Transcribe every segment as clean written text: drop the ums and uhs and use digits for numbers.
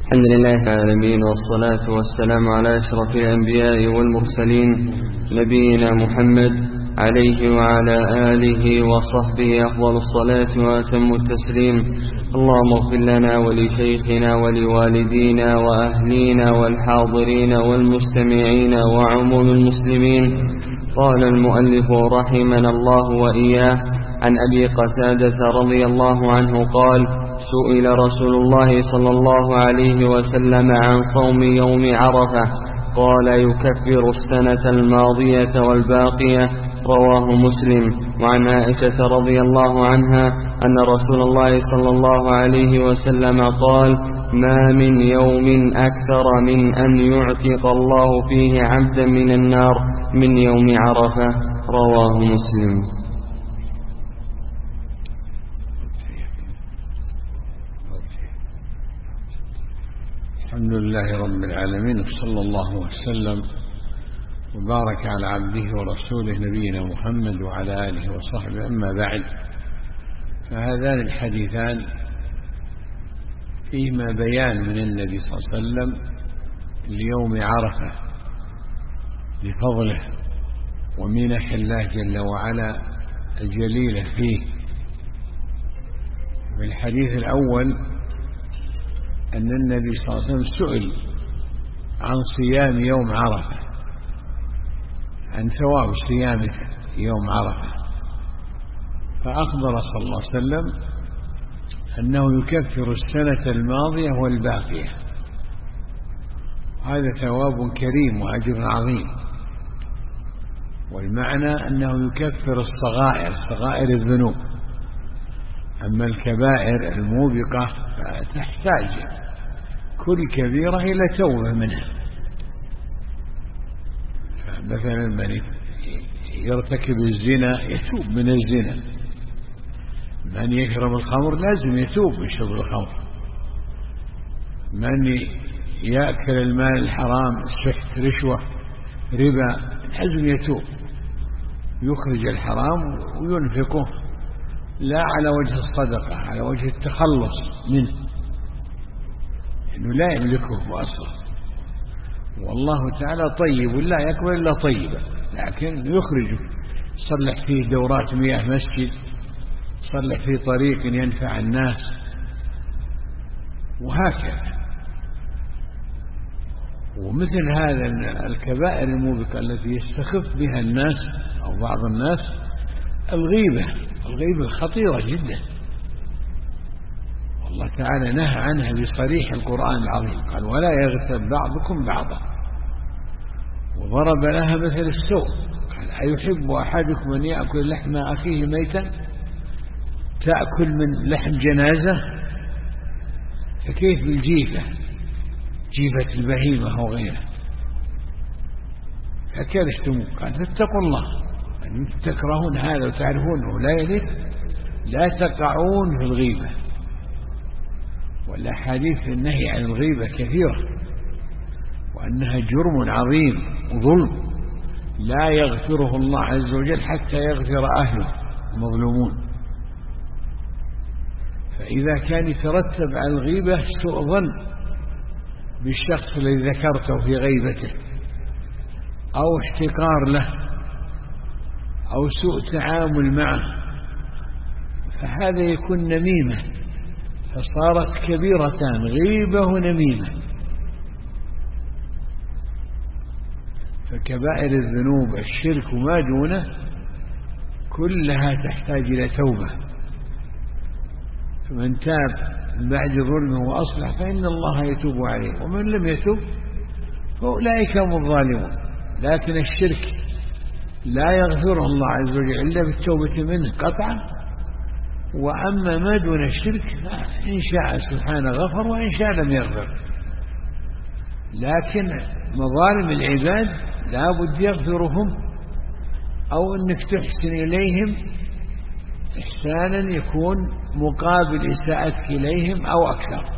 الحمد لله رب العالمين، والصلاة والسلام على أشرف الأنبياء والمرسلين نبينا محمد عليه وعلى آله وصحبه أفضل الصلاة وأتم التسليم. اللهم اغفر لنا ولشيخنا ولوالدينا وأهلينا والحاضرين والمستمعين وعموم المسلمين. قال المؤلف رحمنا الله وإياه عن أبي قتادة رضي الله عنه قال: سئل رسول الله صلى الله عليه وسلم عن صوم يوم عرفة قال: يكفر السنة الماضية والباقية. رواه مسلم. وعن عائشة رضي الله عنها أن رسول الله صلى الله عليه وسلم قال: ما من يوم أكثر من أن يعتق الله فيه عبدا من النار من يوم عرفة. رواه مسلم. الحمد لله رب العالمين، صلى الله وسلم وبارك على عبده ورسوله نبينا محمد وعلى آله وصحبه. أما بعد، فهذان الحديثان فيهما بيان من النبي صلى الله عليه وسلم ليوم عرفة لفضله ومنح الله جل وعلا الجليلة فيه. في الحديث الأول أن النبي صلى الله عليه وسلم سئل عن صيام يوم عرفة، عن ثواب صيام يوم عرفة، فأخبر صلى الله عليه وسلم أنه يكفر السنة الماضية والباقية. هذا ثواب كريم وأجر عظيم، والمعنى أنه يكفر صغائر الذنوب. أما الكبائر الموبقة فتحتاج كل كبيرة إلى توبة منها. مثلا من يرتكب الزنا يتوب من الزنا، من يشرب الخمر لازم يتوب من شرب الخمر، من يأكل المال الحرام سحت رشوة ربا لازم يتوب، يخرج الحرام وينفقه لا على وجه الصدقة، على وجه التخلص منه، إنه لا يملكه أصلا. والله تعالى طيب لا يقبل إلا طيبا، لكن يخرجه، صلح فيه دورات مياه مسجد، صلح فيه طريق ينفع الناس، وهكذا. ومثل هذا الكبائر الموبقة التي يستخف بها الناس أو بعض الناس الغيبة خطيرة جدا، والله تعالى نهى عنها بصريح القرآن العظيم، قال: ولا يغتب بعضكم بعضا. وضرب لها مثل السوء، قال: أيحب أحدكم أن يأكل لحم أخيه ميتا؟ تأكل من لحم جنازة؟ فكيف بالجيفة، جيفة البهيمة أو غيرها؟ فكرهتم، قال: فاتقوا الله، أنتم تكرهون هذا وتعرفونه لا يليق، لا تقعون في الغيبة. والأحاديث النهي عن الغيبة كثيرة، وأنها جرم عظيم وظلم لا يغفره الله عز وجل حتى يغفر أهله المظلومون. فإذا كان يترتب على الغيبة سوء ظن بالشخص الذي ذكرته في غيبته، أو احتقار له، أو سوء تعامل معه، فهذا يكون نميمة، فصارت كبيرتان، غيبة ونميمة. فكبائر الذنوب الشرك وما دونه كلها تحتاج إلى توبة، فمن تاب بعد ظلمه وأصلح فإن الله يتوب عليه، ومن لم يتوب فأولئك هم الظالمون. لكن الشرك لا يغفره الله عز وجل إلا بالتوبة منه قطعا، وأما ما دون الشرك إن شاء سبحانه غفر وإن شاء لم يغفر. لكن مظالم العباد لا بد يغفرهم، أو أنك تحسن إليهم إحسانا يكون مقابل إساءتك إليهم أو أكثر.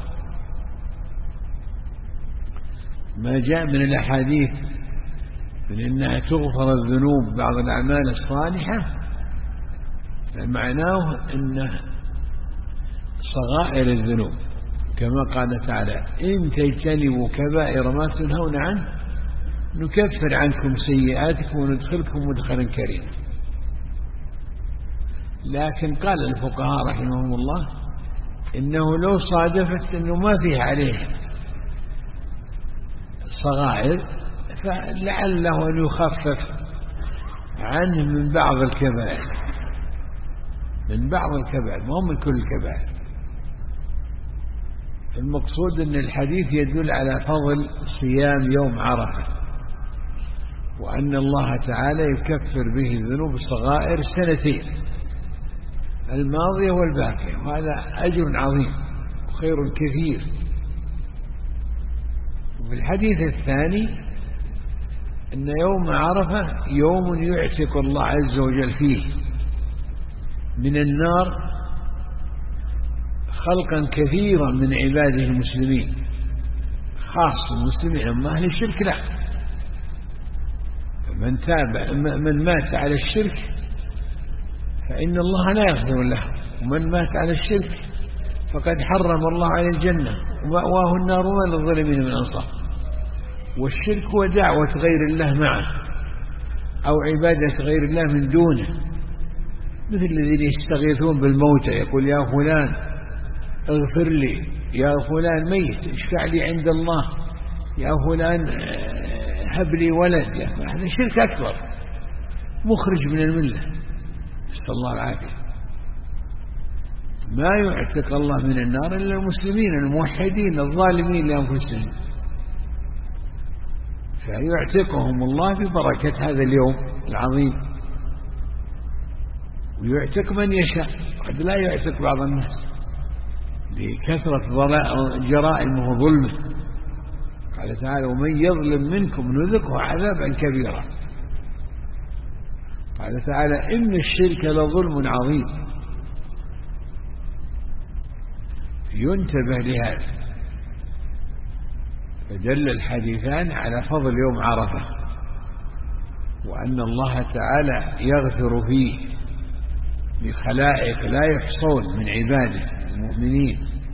ما جاء من الأحاديث من أنها تغفر الذنوب بعض الأعمال الصالحة، فمعناه أن صغائر الذنوب كما قال تعالى: إن تجتنبوا كبائر ما تنهون عنه نكفر عنكم سيئاتكم وندخلكم مدخلا كريما. لكن قال الفقهاء رحمهم الله إنه لو صادفت أنه ما فيه عليه صغائر فلعله أن يخفف عنه من بعض الكبائر، ما من كل الكبائر. المقصود أن الحديث يدل على فضل صيام يوم عرفة، وأن الله تعالى يكفر به الذنوب الصغائر سنتين الماضية والباقية، وهذا أجر عظيم وخير كثير. وفي الحديث الثاني أن يوم عرفة يوم يعتق الله عز وجل فيه من النار خلقا كثيرا من عباده المسلمين، خاص المسلمين، أما أهل الشرك لا. من مات على الشرك فإن الله لا يغفر له، ومن مات على الشرك فقد حرم الله عليه الجنة ومأواه النار وما للظالمين من أنصار. والشرك هو دعوة غير الله معه أو عبادة غير الله من دونه، مثل الذين يستغيثون بالموتى، يقول: يا فلان اغفر لي، يا فلان ميت اشفع لي عند الله، يا فلان هب لي ولد. هذا شرك أكبر مخرج من الملة، نسأل الله العافية. ما يعتق الله من النار إلا المسلمين الموحدين الظالمين لأنفسهم، فيعتقهم الله ببركة هذا اليوم العظيم، ويعتق من يشاء، قد لا يعتق بعض الناس لكثرة جرائمه وظلمه. قال تعالى: ومن يظلم منكم نذقه عذابا كبيرا. قال تعالى: إن الشرك لظلم عظيم. ينتبه لهذا. فدل الحديثان على فضل يوم عرفة، وأن الله تعالى يغفر فيه لخلائق لا يحصون من عباده المؤمنين،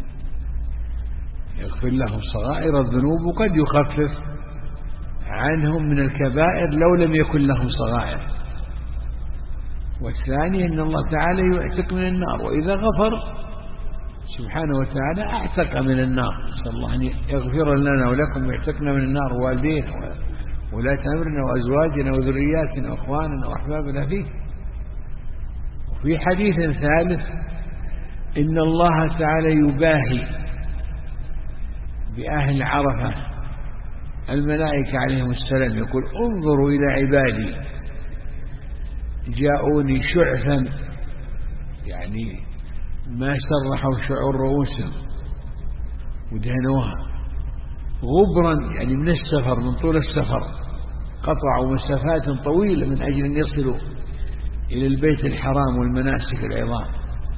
يغفر لهم صغائر الذنوب، وقد يخفف عنهم من الكبائر لو لم يكن لهم صغائر. والثاني أن الله تعالى يعتق من النار، وإذا غفر سبحانه وتعالى أعتق من النار. نسأل الله أن يغفر لنا ولكم ويعتقنا من النار، والدينا وولاة أمرنا وأزواجنا وذرياتنا وأخواننا وأحبابنا فيه. وفي حديث ثالث إن الله تعالى يباهي بأهل عرفة الملائكة عليهم السلام، يقول: انظروا إلى عبادي جاءوني شعثا، يعني ما سرحوا شعور رؤوسهم ودهنوها، غبرا يعني من السفر، من طول السفر، قطعوا مسافات طويلة من أجل أن يصلوا إلى البيت الحرام والمناسك العظام.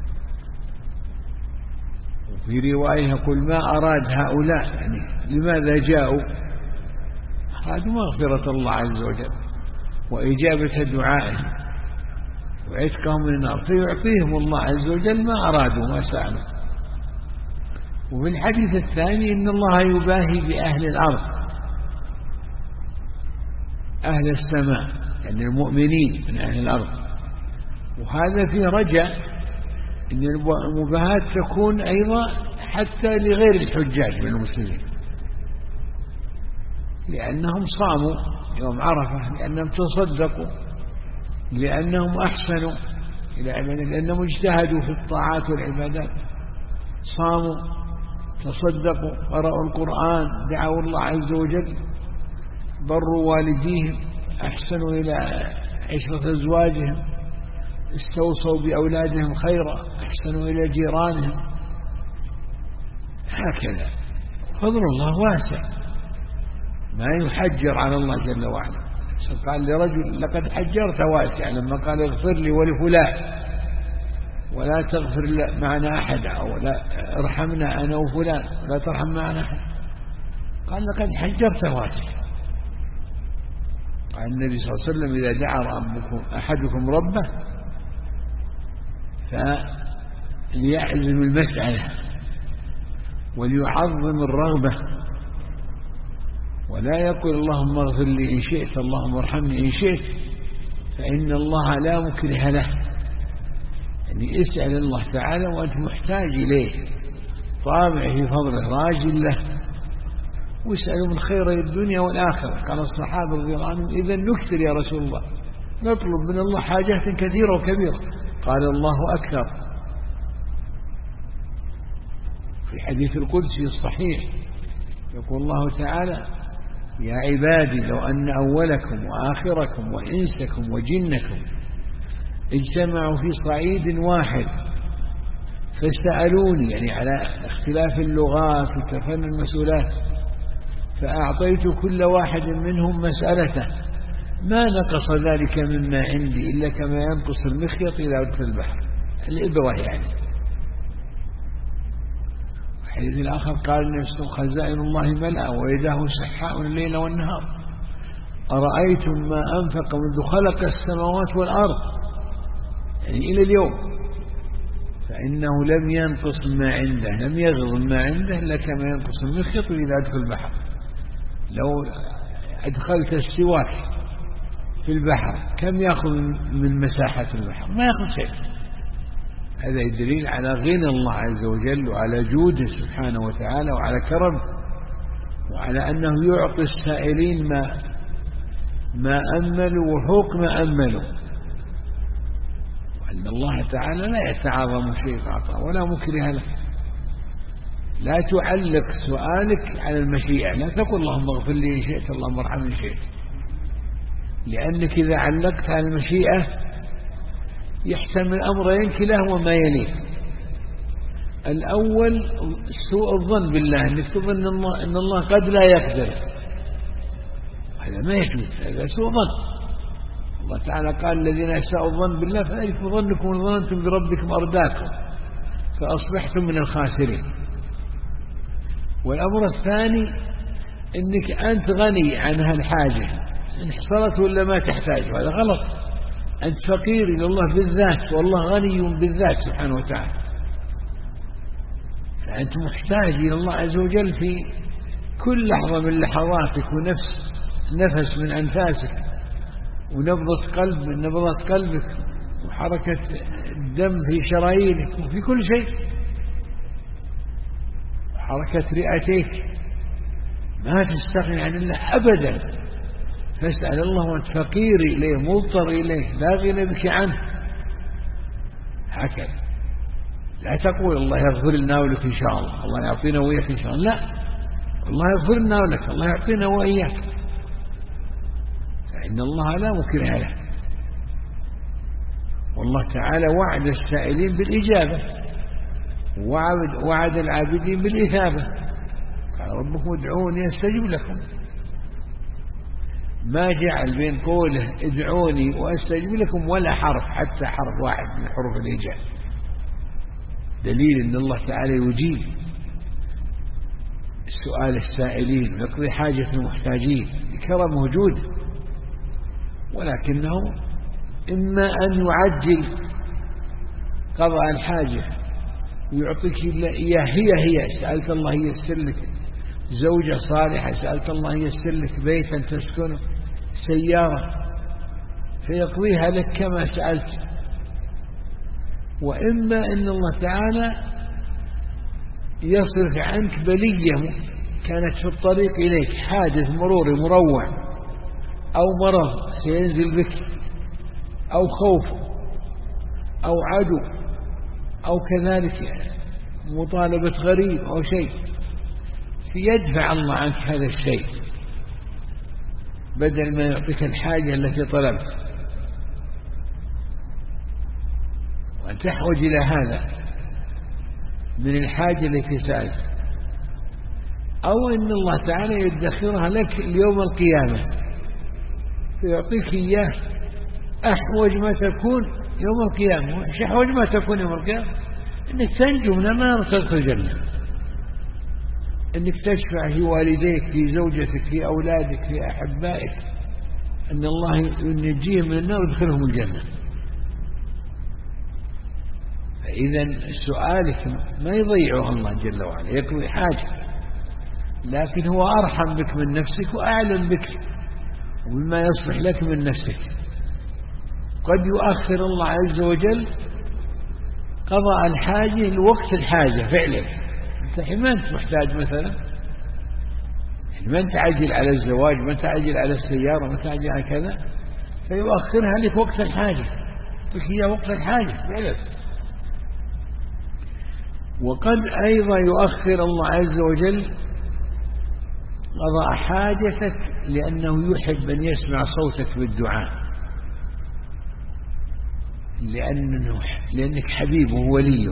وفي رواية يقول: ما أراد هؤلاء، يعني لماذا جاءوا؟ أرادوا مغفرة الله عز وجل وإجابة دعائهم وعتقهم من النار، فيعطيهم الله عز وجل ما أرادوا ما سألوا. وفي الحديث الثاني إن الله يباهي بأهل الأرض، أهل السماء، يعني المؤمنين من أهل الأرض. وهذا فيه رجاء أن المباهاة تكون أيضا حتى لغير الحجاج من المسلمين، لأنهم صاموا يوم عرفة، لأنهم تصدقوا، لأنهم أحسنوا إلى عبادة، لأنهم اجتهدوا في الطاعات والعبادات، صاموا، تصدقوا، قرأوا القرآن، دعوا الله عز وجل، بروا والديهم، أحسنوا إلى عشرة أزواجهم، استوصوا بأولادهم خيرا، أحسنوا إلى جيرانهم. هكذا فضل الله واسع، ما يحجر على الله جل وعلا. قال لرجل: لقد حجرت واسع، لما قال: اغفر لي ولفلان ولا تغفر معنا أحد، أو لا ارحمنا أنا وفلان ولا ترحم معنا أحد، قال: لقد حجرت واسع. قال النبي صلى الله عليه وسلم: إذا دعا أحدكم ربه فليعزم المسألة وليعظم الرغبة، ولا يقول اللهم اغفر لي إن شئت، اللهم ارحمني إن شئت، فإن الله لا مكره له. يعني اسأل الله تعالى وأنت محتاج إليه، طامع في فضله، راجل له، واسألوا من خير الدنيا والآخرة. قال الصحابة رضي الله عنهم إذا نكثر يا رسول الله، نطلب من الله حاجات كثيرة وكبيرة. قال الله أكثر. في حديث القدسي الصحيح يقول الله تعالى يا عبادي لو أن أولكم وآخركم وإنسكم وجنكم اجتمعوا في صعيد واحد فسألوني، يعني على اختلاف اللغات وتفن المسؤولات، فأعطيت كل واحد منهم مسألته ما نقص ذلك مما عندي إلا كما ينقص المخيط إلى أدخل البحر. الإبرة يعني. الحديث الآخر قال نفسه خزائن الله ملأ ويداه سحاء الليل والنهار، أرأيتم ما أنفق منذ خلق السماوات والأرض، يعني إلى اليوم، فإنه لم ينقص ما عنده، لم يغض ما عنده إلا كما ينقص المخيط إذا أدخل البحر. لو أدخلت السواك في البحر كم يأخذ من مساحة البحر؟ ما يأخذ شيء. هذا يدليل على غنى الله عز وجل وعلى جوده سبحانه وتعالى وعلى كرمه، وعلى أنه يعطي السائلين ما أملوا وفوق ما أملوا، وأن الله تعالى لا يتعاظم شيء فعطاه ولا مكره له. لا تعلق سؤالك على المشيئة، لا تقول اللهم اغفر لي إن شئت، اللهم ارحمني إن شئت، لأنك إذا علقت على المشيئة يحتمل أمرين كلاهما ما يليه. الأول سوء الظن بالله، أنك تظن أن الله قد لا يقدر، هذا ما يجوز، هذا سوء ظن. الله تعالى قال الذين أساءوا الظن بالله فألفوا ظنكم إن ظننتم بربكم أرداكم فأصبحتم من الخاسرين. والأمر الثاني أنك أنت غني عن هالحاجة، إن حصلت ولا ما تحتاج، هذا غلط. أنت فقير إلى الله بالذات، والله غني بالذات سبحانه وتعالى، فأنت محتاج إلى الله عز وجل في كل لحظة من لحظاتك، ونفس من أنفاسك، ونبضة قلب من نبضات قلبك، وحركة الدم في شرايينك، وفي كل شيء، حركة رئتيك، ما تستغني عن الله أبدا. فاسأل الله وأنت فقير إليه مضطر إليه لا غنى بك عنه. هكذا لا تقول الله يغفر لنا ولك إن شاء الله، الله يعطينا وإياك إن شاء الله، لا، الله يغفر لنا ولك، الله يعطينا وإياك، فإن الله لا مكره له. والله تعالى وعد السائلين بالإجابة، وعد العابدين بالإثابة. قال ربكم ادعوني أستجب لكم، ما جعل بين قوله ادعوني وأستجب لكم ولا حرف، حتى حرف واحد من حروف الإجابة، دليل أن الله تعالى يجيب سؤال السائلين ويقضي حاجة المحتاجين بكرم وجوده. ولكنه إما أن يعجل قضاء الحاجة ويعطيك إياه هي سألت الله ييسر لك زوجة صالحة، سألت الله ييسر لك بيتا تسكنه، سيارة، فيقضيها لك كما سألت. وإما أن الله تعالى يصرف عنك بلية كانت في الطريق إليك، حادث مروري مروع، أو مرض سينزل بك، أو خوف، أو عدو، أو كذلك مطالبة غريب أو شيء، فيدفع الله عنك هذا الشيء بدل ما يعطيك الحاجة التي طلبت، وأن تحوج إلى هذا من الحاجة التي سألت. أو أن الله تعالى يدخرها لك اليوم القيامة فيعطيك إياه أحوج ما تكون يوم القيامة. إيش أحوج ما تكون يوم القيامة؟ أنك تنجو من النار وتدخل الجنة، أنك تشفع في والديك، في زوجتك، في أولادك، في أحبائك، أن الله ينجيهم من النار ويدخلهم الجنة. فإذا سؤالك ما يضيعه الله جل وعلا، يقضي حاجة، لكن هو أرحم بك من نفسك وأعلم بك وبما يصلح لك من نفسك. قد يؤخر الله عز وجل قضاء الحاجة لوقت الحاجة فعلا. أنت ما أنت محتاج مثلا، ما أنت عاجل على الزواج، ما أنت عاجل على السيارة، ما أنت عاجل على كذا، فيؤخرها لك وقت الحاجة، هي وقت الحاجة فعلا. وقد أيضا يؤخر الله عز وجل قضاء حاجتك لأنه يحب أن يسمع صوتك بالدعاء، لأنك حبيبه ووليه.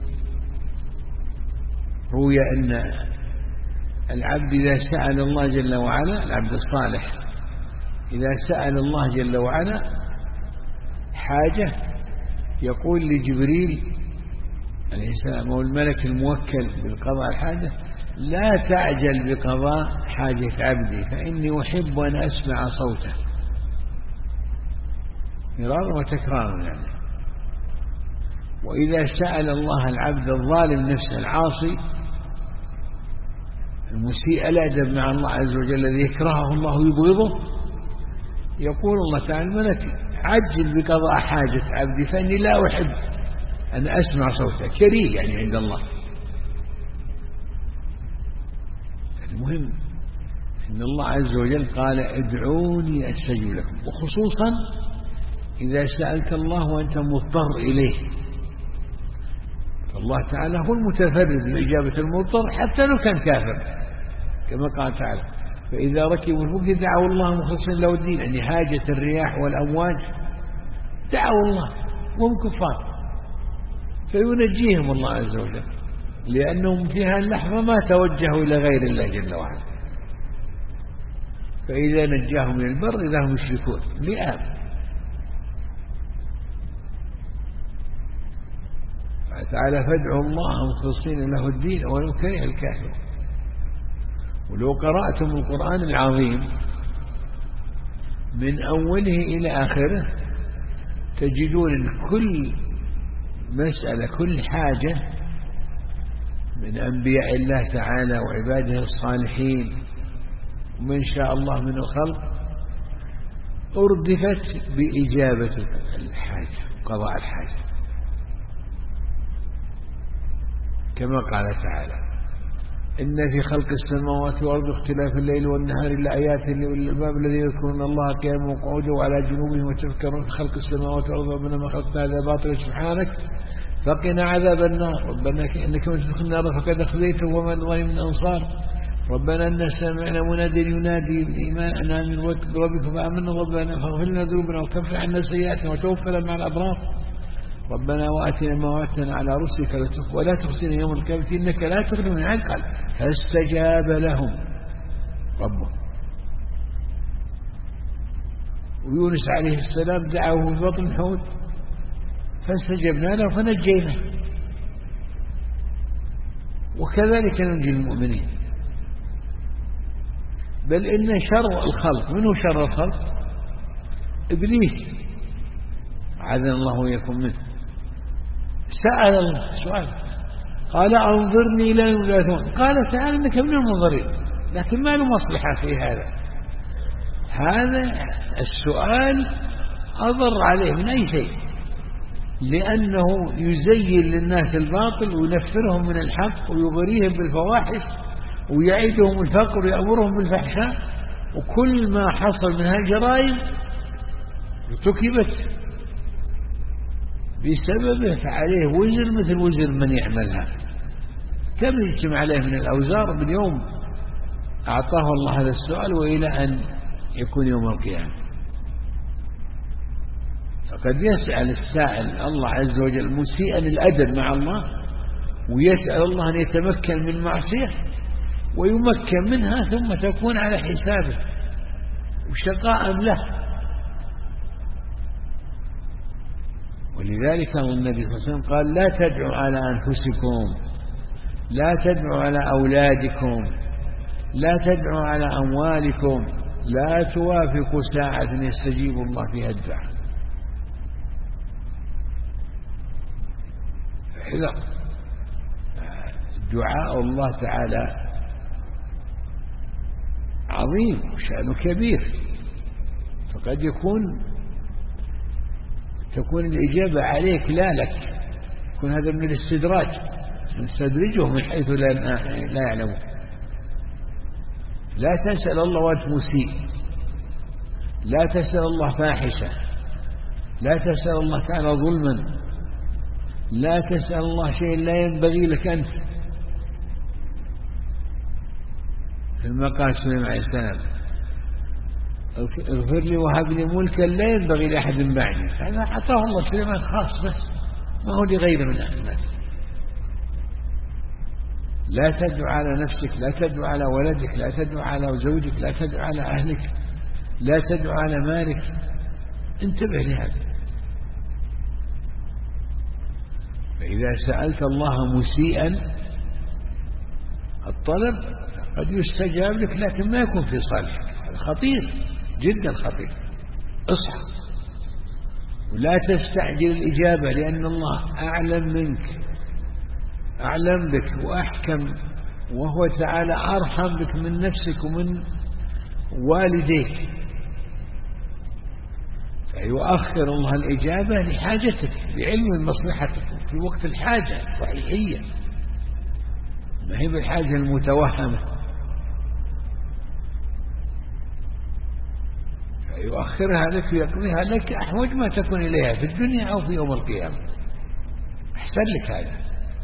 روي أن العبد إذا سأل الله جل وعلا، العبد الصالح إذا سأل الله جل وعلا حاجة يقول لجبريل عليه السلام هو الملك الموكل بقضاء الحاجة: لا تعجل بقضاء حاجة عبدي فإني أحب أن أسمع صوته، مرارا وتكرارا يعني. وإذا سأل الله العبد الظالم نفسه العاصي المسيء الأدب مع الله عز وجل الذي يكرهه الله ويبغضه، يقول الله تعالى: الملك عجل بقضاء حاجة عبدي فإني لا أحب أن أسمع صوته، كريه يعني عند الله. المهم إن الله عز وجل قال: ادعوني أستجب لكم، وخصوصا إذا سألت الله وأنت مضطر إليه، فالله تعالى هو المتفرد بإجابة المضطر حتى لو كان كافر، كما قال تعالى: فإذا ركبوا الفلك دعوا الله مخلصين له الدين، يعني حاجة الرياح والأمواج دعوا الله وهم كفار، فينجيهم الله عز وجل لأنهم في هاللحظة ما توجهوا إلى غير الله جل وعلا، فإذا نجاهم من البر إذا هم يشركون مئات. تعالى: فادعوا الله مخلصين له الدين ولو كره الكافرون. ولو قرأتم القرآن العظيم من أوله إلى آخره تجدون أن كل مسألة، كل حاجة من أنبياء الله تعالى وعباده الصالحين ومن شاء الله من الخلق أردفت بإجابة الحاجة، قضاء الحاجة، كما قال تعالى: إن في خلق السماوات والأرض واختلاف الليل والنهار لآيات لأولي الألباب الذين يذكرون الله قياما وقعودا وعلى جنوبهم ويتفكرون في خلق السماوات والأرض ربنا ما خلقت هذا باطلا سبحانك فقنا عذاب النار ربنا إنك من تدخل النار فقد أخزيته وما للظالمين من أنصار ربنا إنا سمعنا مناديا ينادي بالإيمان أن آمنوا بربكم فآمنا ربنا فاغفر لنا ذنوبنا وكفر عنا سيئاتنا وتوفنا مع الأبرار ربنا وآتنا ما وعدتنا على رسلك ولا تخزنا يوم القيامة إنك لا تغني من عقل. فاستجاب لهم ربهم. ويونس عليه السلام دعاه في بطن الحوت فاستجبنا له فنجيناه، وكذلك ننجي المؤمنين. بل إن شر الخلق، منه شر الخلق؟ إبليس عاذنا الله وإياكم منه. سأل الله سؤال قال أنظرني إلى يوم يبعثون، قال تعالى إنك من المنظرين، لكن ما له مصلحة في هذا. هذا السؤال أضر عليه من أي شيء، لأنه يزين للناس الباطل وينفرهم من الحق ويغريهم بالفواحش ويعيدهم الفقر ويأمرهم بالفحشاء، وكل ما حصل من هالجرائم ارتكبت بسببه فعليه وزر مثل وزر من يعملها. كم يجتمع عليه من الأوزار باليوم أعطاه الله هذا السؤال وإلى أن يكون يوم القيامة. فقد يسأل السائل الله عز وجل مسيئا الأدب مع الله، ويسأل الله أن يتمكن من معصية ويمكن منها ثم تكون على حسابه وشقاء له. ولذلك النبي صلى الله عليه وسلم قال: لا تدعوا على أنفسكم، لا تدعوا على أولادكم، لا تدعوا على أموالكم، لا توافقوا ساعة يستجيب الله فيها الدعاء. احذر. دعاء الله تعالى عظيم وشأنه كبير، فقد تكون الإجابة عليك لا لك، يكون هذا من الاستدراج، نستدرجه من حيث لا يعلمه. لا تسأل الله وأنت مسيء، لا تسأل الله فاحشة، لا تسأل الله تعالى ظلما، لا تسأل الله شيء لا ينبغي لك أنت. كما قال سليمان عليه السلام: اغفر لي وهب لي ملكا لا ينبغي لأحد بعدي. هذا أعطاه الله سليمان خاص بس، ما هو لغيره من الناس. لا تدعو على نفسك، لا تدعو على ولدك، لا تدعو على زوجك، لا تدعو على أهلك، لا تدعو على مالك. انتبه لهذا. فإذا سألت الله مسيئا الطلب قد يستجاب لك، لكن ما يكون في صالحك. هذا خطير جدا، خطير. اصحى ولا تستعجل الإجابة، لأن الله أعلم منك، أعلم بك وأحكم، وهو تعالى أرحم بك من نفسك ومن والديك. فيؤخر الله الإجابة لحاجتك، لعلم مصلحتك في وقت الحاجة الصحيحية، ما هي بالحاجة المتوهمة. فيؤخرها لك ويقضيها لك أحوج ما تكون إليها في الدنيا أو في يوم القيامة. أحسن لك هذا،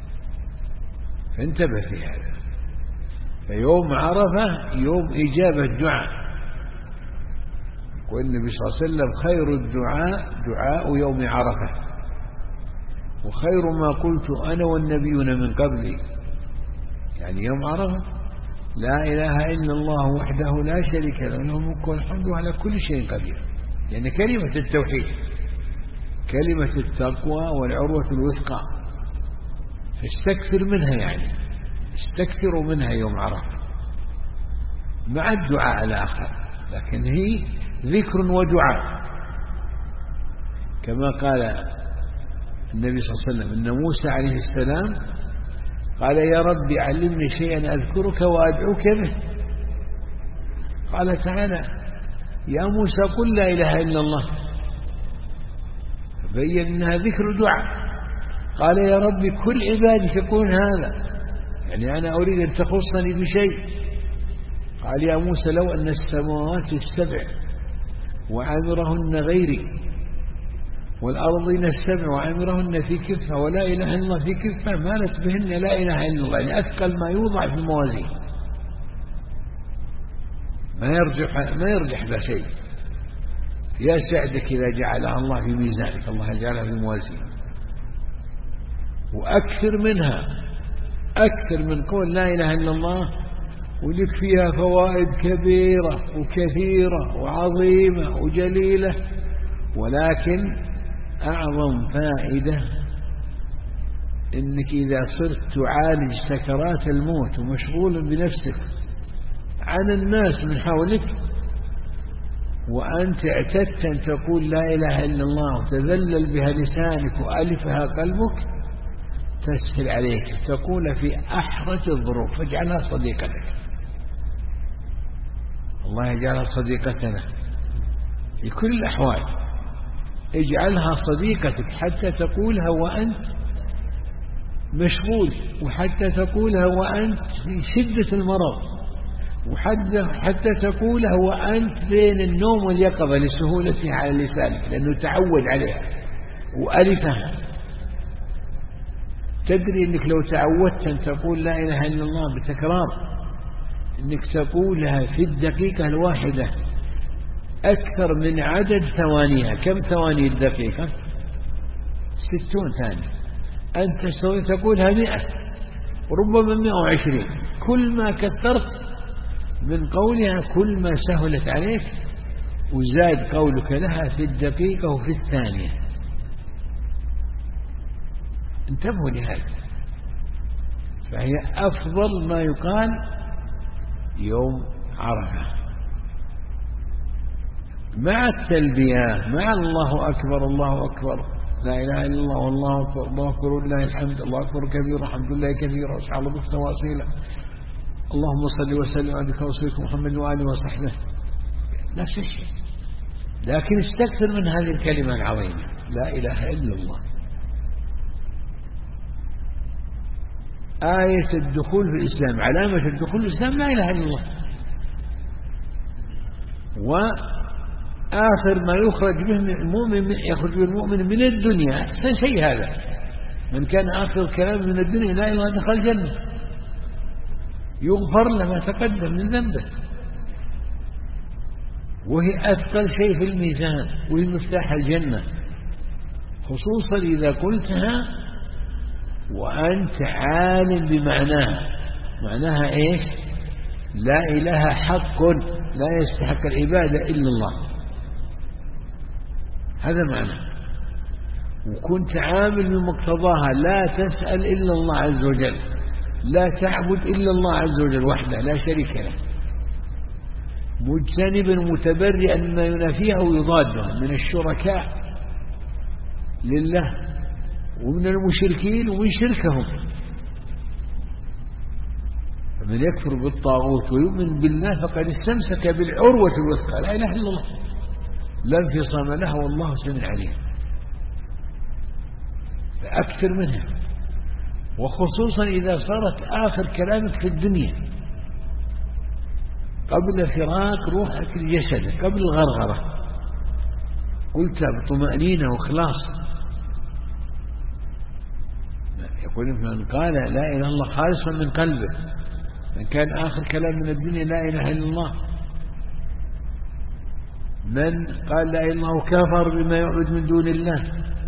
فانتبه في هذا. فيوم عرفة يوم إجابة الدعاء. والنبي صلى الله عليه وسلم: خير الدعاء دعاء يوم عرفة، وخير ما قلت أنا والنبيون من قبلي. يعني يوم عرفة لا إله إلا الله وحده لا شريك له، له الملك والحمد على كل شيء قدير. يعني كلمة التوحيد، كلمة التقوى والعروة الوثقى، فاستكثر منها، يعني استكثروا منها يوم عرفة مع الدعاء الآخر، لكن هي ذكر ودعاء. كما قال النبي صلى الله عليه وسلم إن موسى عليه السلام قال: يا رب علمني شيئا أذكرك وأدعوك به. قال تعالى: يا موسى قل لا إله إلا الله، فبين أنها ذكر دعاء. قال: يا رب كل عبادك يقول هذا، يعني أنا أريد أن تخصني بشيء. قال: يا موسى لو أن السماوات السبع وعمرهن غيري والأرضين السبع وعمرهن في كفة ولا إله إلا الله في كفة مالت بهن لا إله إلا الله، يعني أثقل ما يوضع في الموازين، ما يرجح ذا شيء. يا سعدك إذا جعلها الله في ميزانك، الله جعلها في موازين. وأكثر منها، أكثر من قول لا إله إلا الله، ولك فيها فوائد كبيرة وكثيرة وعظيمة وجليلة. ولكن أعظم فائدة إنك إذا صرت تعالج سكرات الموت ومشغول بنفسك عن الناس من حولك، وأنت اعتدت أن تقول لا إله إلا الله وتذلل بها لسانك وألفها قلبك، تسهل عليك تقول في أحرج الظروف، فاجعلها صديقتك. الله يجعلها صديقتنا في كل الأحوال، اجعلها صديقتك حتى تقولها وأنت مشغول، وحتى تقولها وأنت في شدة المرض، وحتى تقولها وأنت بين النوم واليقظة لسهولتها على لسانك، لأنه تعود عليها وألفها. تدري أنك لو تعودت أن تقول لا إله إلا الله بتكرار، أنك تقولها في الدقيقة الواحدة أكثر من عدد ثوانيها. كم ثواني الدقيقة؟ 60 ثانية. أنت تقولها 100 وربما 120. كل ما كثرت من قولها كل ما سهلت عليك وزاد قولك لها في الدقيقة وفي الثانية. انتبهوا لهذا. فهي أفضل ما يقال يوم عرفة مع التلبية، مع الله أكبر الله أكبر لا إله إلا الله والله أكبر الله أكبر ولله الحمد الله أكبر كبيرا الحمد لله كثيرا وسبحان الله بكرة وأصيلا اللهم صل وسلم على عبدك ورسولك محمد وآله وصحبه نفس الشيء. لكن استكثر من هذه الكلمة العظيمة لا إله إلا الله. آية الدخول في الإسلام، علامة الدخول في الإسلام لا إله إلا الله. وآخر ما يخرج به المؤمن يخرج به المؤمن من الدنيا أحسن شيء هذا، من كان آخر كلام من الدنيا لا إله إلا الله دخل الجنة، يغفر له ما تقدم من ذنبه، وهي أثقل شيء في الميزان، وهي مفتاح الجنة، خصوصا إذا قلتها وأنت عالم بمعناها. معناها إيش؟ لا إله حق لا يستحق العبادة إلا الله، هذا معنى. وكنت عامل بمقتضاها، لا تسأل إلا الله عز وجل، لا تعبد إلا الله عز وجل وحده لا شريك له، مجتنبا متبرئا مما ينافيه أو يضاده من الشركاء لله ومن المشركين ومن شركهم. فمن يكفر بالطاغوت ويؤمن بالله فقد استمسك بالعروة الوثقى لا إله إلا الله لا انفصام له والله سميع عليم. فأكثر منها، وخصوصا إذا صارت آخر كلامك في الدنيا قبل فراق روحك لجسدك، قبل الغرغرة قلت بطمأنينة وخلاص. يقول من قال لا إله إلا الله خالصا من قلبه، من كان آخر كلام من الدنيا لا إله إلا الله. من قال لا إله إلا الله وكفر بما يعبد من دون الله.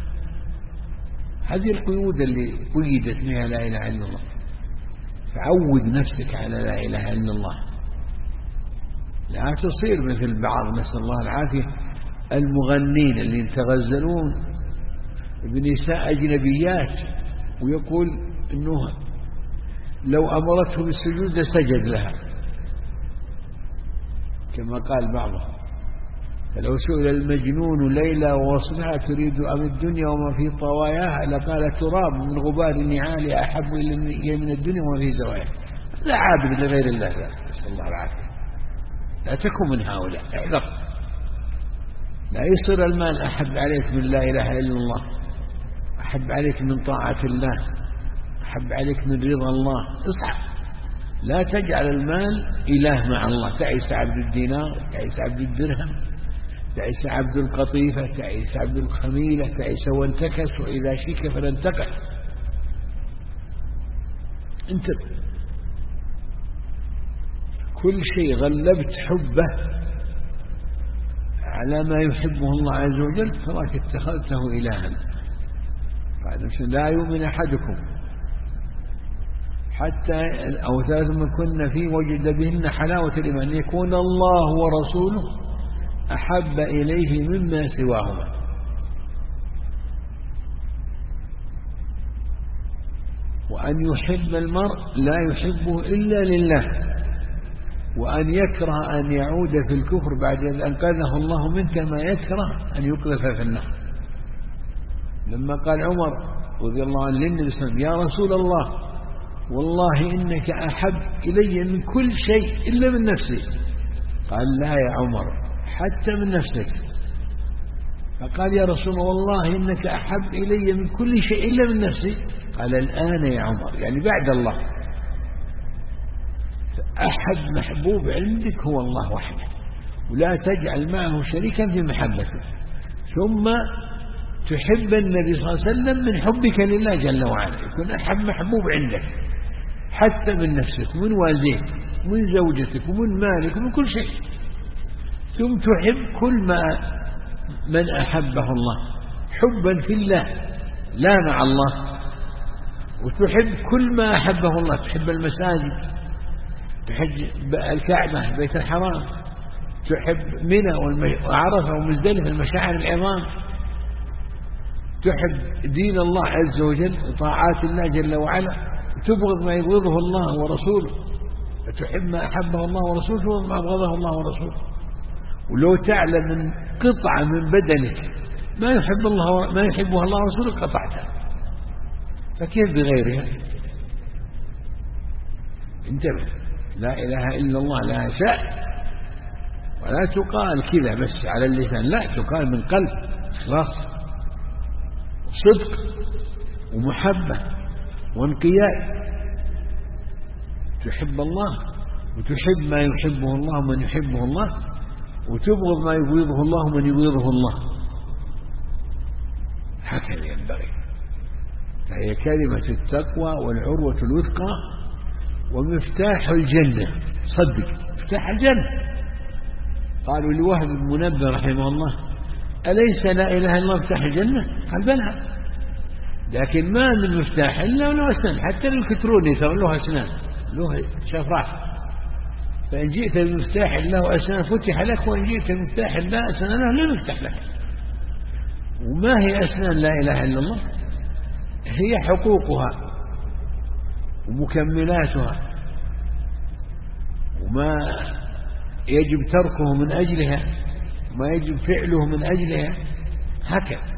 هذه القيود اللي قيدت بها لا إله إلا الله. فعود نفسك على لا إله إلا الله، لا تصير مثل بعض نسأل الله العافية المغنين اللي يتغزلون بنساء أجنبيات ويقول إنه لو أمرته بالسجود لسجد لها كما قال بعضهم. فلو سئل المجنون ليلى ووصلها تريد أم الدنيا وما في طواياها لقال تراب من غبار النعال أحب إلي من الدنيا وما في زواياها. لا عابد لغير الله نسأل الله العافية. لا تكن من هؤلاء، احذر. لا يصير المال أحب عليك من لا إله إلا الله، أحب عليك من طاعة الله، أحب عليك من رضا الله. اصحى، لا تجعل المال إله مع الله. تعيس عبد الدينار، تعيس عبد الدرهم، تعيس عبد القطيفة، تعيس عبد الخميلة، تعيس وانتكس وإذا شيك فلن تقع. انت كل شيء غلبت حبه على ما يحبه الله عز وجل فراك اتخذته إلها. قال لا يؤمن أحدكم حتى أو ثلاث من كن فيه وجد بهن حلاوة الإيمان يكون الله ورسوله أحب إليه مما سواهما. وأن يحب المرء لا يحبه إلا لله، وأن يكره أن يعود في الكفر بعد أن أنقذه الله منه كما يكره أن يقذف في النار. لما قال عمر رضي الله عنه للنبي صلى الله عليه وسلم يا رسول الله والله إنك أحب إلي من كل شيء إلا من نفسي، قال لا يا عمر حتى من نفسك. فقال يا رسول الله والله إنك أحب إلي من كل شيء إلا من نفسي، قال الآن يا عمر يعني بعد الله. فأحب محبوب عندك هو الله وحده، ولا تجعل معه شريكا في محبته. ثم تحب النبي صلى الله عليه وسلم من حبك لله جل وعلا، يكون أحب محبوب عندك حتى من نفسك ومن والديك ومن زوجتك ومن مالك ومن كل شيء. ثم تحب كل ما من أحبه الله حبا في الله لا مع الله. وتحب كل ما أحبه الله، تحب المساجد، تحب الكعبة بيت الحرام، تحب منى وعرفة ومزدلفة المشاعر العظام، تحب دين الله عز وجل وطاعات الله جل وعلا، وتبغض ما يبغضه الله ورسوله، وتحب ما أحبه الله ورسوله وما أبغضه الله ورسوله. ولو تعلم من قطعة من بدنك ما يحبها الله ورسوله قطعتها، فكيف بغيرها؟ انتبه، لا إله إلا الله لها شأن، ولا تقال كذا بس على اللسان، لا، تقال من قلب، إخلاص وصدق ومحبة وانقياد. تحب الله وتحب ما يحبه الله ومن يحبه الله، وتبغض ما يبغضه الله ومن يبغضه الله. هكذا ينبغي. فهي كلمة التقوى والعروة الوثقى ومفتاح الجنة. صدق، مفتاح الجنة. قالوا لوهب بن منبه رحمه الله: أليس لا إله إلا الله مفتاح الجنة؟ قال: بلى، لكن ما من مفتاح إلا وله أسنان، حتى الكتروني ترى له أسنان، له شفرات. فإن جئت بمفتاح له أسنان فتح لك، وإن جئت بمفتاح لا أسنان له لم يفتح لك. وما هي أسنان لا إله إلا الله؟ هي حقوقها ومكملاتها وما يجب تركه من أجلها وما يجب فعله من أجلها، هكذا.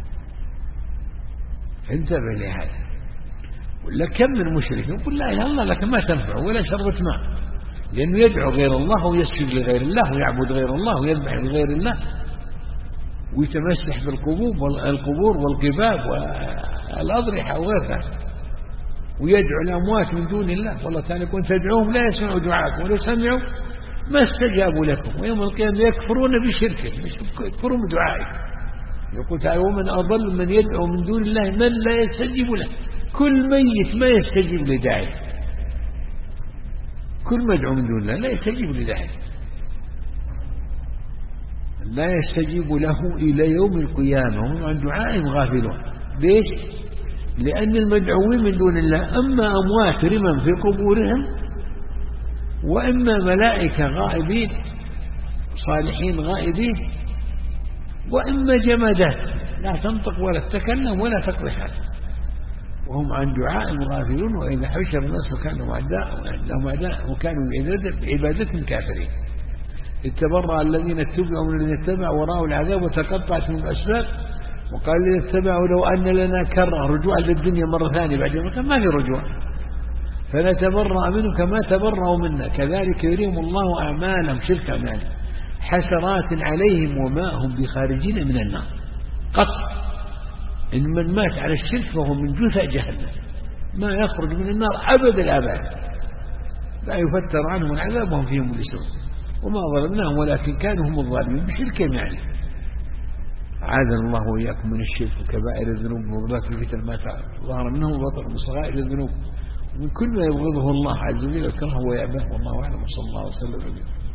فانتبه لهذا. ولا كم من مشرك يقول لا إله إلا الله لكن ما تنفع ولا شربة ماء، لأنه يدعو غير الله ويسجد لغير الله ويعبد غير الله ويذبح لغير الله ويتمسح بالقبور والقباب والأضرحة وغيرها، ويدعو الأموات من دون الله. والله تعالى يقول: تدعوهم لا يسمعوا دعاءكم ولو سمعوا ما استجابوا لكم ويوم القيامة يكفرون بشركه، مش يكفرون بدعائكم. يقول تعالى: ومن أضل من يدعو من دون الله من لا يستجيب له. كل ميت ما يستجيب لداعي، كل مدعو من دون الله لا يستجيب لداعي، لا يستجيب له إلى يوم القيامة، هم عن دعائهم غافلون. ليش؟ لأن المدعوين من دون الله أما أموات رمم في قبورهم، وإما ملائكة غائبين صالحين غائبين، وإما جمادات لا تنطق ولا تتكلم ولا تقضي حاجة، وهم عن دعائهم غافلون. وإذا حشر الناس كانوا أعداء وكانوا بعبادتهم كافرين. اتبرأ الذين اتبعوا من الذين اتبعوا ورأوا العذاب وتقطعت من الأسباب. وقال الذين اتبعوا: لو أن لنا كرة رجوعا للدنيا مرة ثانية، بعد ما في رجوع، فنتبرأ منهم كما تبرأوا منا كذلك يريهم الله أعمالهم شرك أعمالهم حسرات عليهم وما هم بخارجين من النار. قط إن من مات على الشرك فهو من جثى جهنم، ما يخرج من النار أبد الآباد، لا يفتر عنهم العذاب وهم فيهم مبلسون. وما ظلمناهم ولكن كانوا هم الظالمين بشركهم. يعني عاذنا الله وإياكم من الشرك وكبائر الذنوب وظلات الفتن ما ظهر منهم وبطن من صغائر الذنوب ومن كل ما يبغضه الله عز وجل ويكرهه ويأباه. والله أعلم، وصلى الله وسلم عليه.